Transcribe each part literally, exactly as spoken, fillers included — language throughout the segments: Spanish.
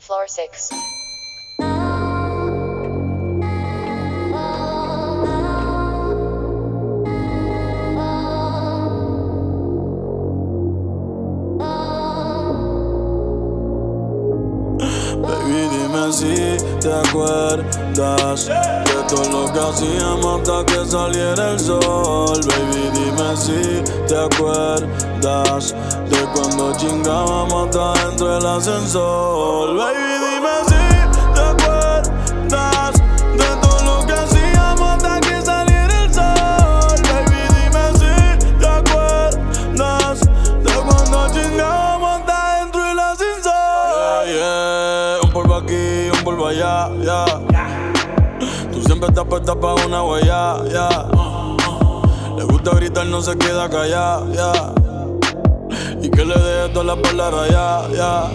Floor six. Baby, dime si te acuerdas de todo lo que hacíamos hasta que saliera el sol. Baby, dime si te acuerdas de cuando chingábamos hasta dentro del ascensor. Baby, dime si te acuerdas de todo lo que hacíamos hasta que saliera el sol. Baby, dime si te acuerdas de cuando chingábamos hasta dentro del ascensor. Yeah, yeah. Un polvo aquí, un polvo allá, ya. Yeah. Tú siempre estás puesta pa' una huella, ya. Yeah. Le gusta gritar, no se queda callada, ya. Yeah. Y que le deje todas las palabras, ya, ya.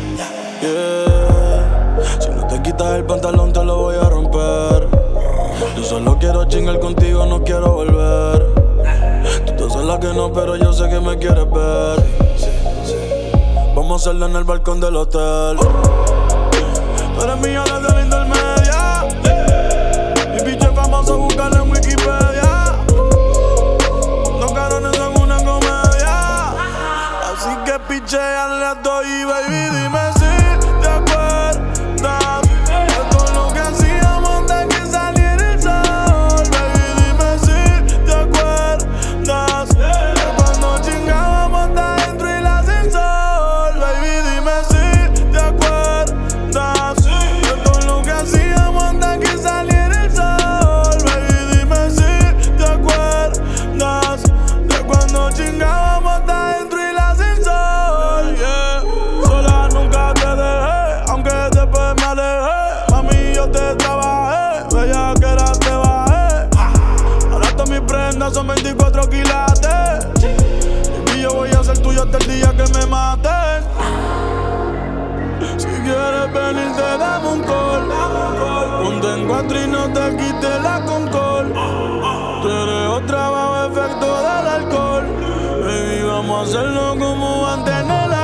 Yeah. Si no te quitas el pantalón, te lo voy a romper. Yo solo quiero chingar contigo, no quiero volver. Tú te haces la que no, pero yo sé que me quieres ver. Vamos a hacerlo en el balcón del hotel. Tú eres mía desde la intermedia. Mi bicho es famoso, búscalo en Wikipedia. Dos carones son una comedia. Así que picheale a todo y baby, dime si te acuerdas de todo lo que hacíamos hasta que saliera el sol. Baby, dime si te acuerdas de cuando chingábamos hasta dentro del ascensor. Baby, dime si te acuerdas de todo lo que hacíamos hasta que saliera el sol. Baby, dime si te acuerdas de cuando chingábamos hasta dentro del ascensor. Yeah. Sola nunca te dejé, aunque después me alejé. Mami, yo te trabajé, bella que era te bajé. Ahora todas mis prendas son veinticuatro quilates. Y yo voy a ser tuyo hasta el día que me maten. Si quieres venir te damos un call. Ponte en cuatro y no te quites la concol. Tú eres otra bajo efecto del alcohol. Baby, vamos a hacerlo como antes en el